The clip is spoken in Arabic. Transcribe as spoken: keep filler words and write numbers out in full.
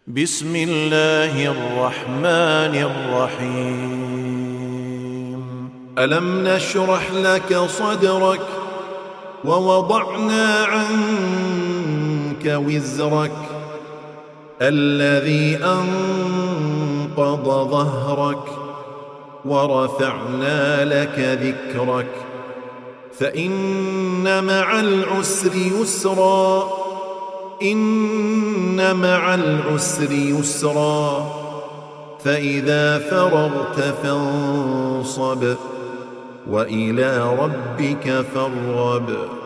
بسم الله الرحمن الرحيم ألم نشرح لك صدرك ووضعنا عنك وزرك الذي أنقض ظهرك ورفعنا لك ذكرك فإن مع العسر يسرا إن مع العسر يسرا فإذا فرغت فانصب وإلى ربك فارغب.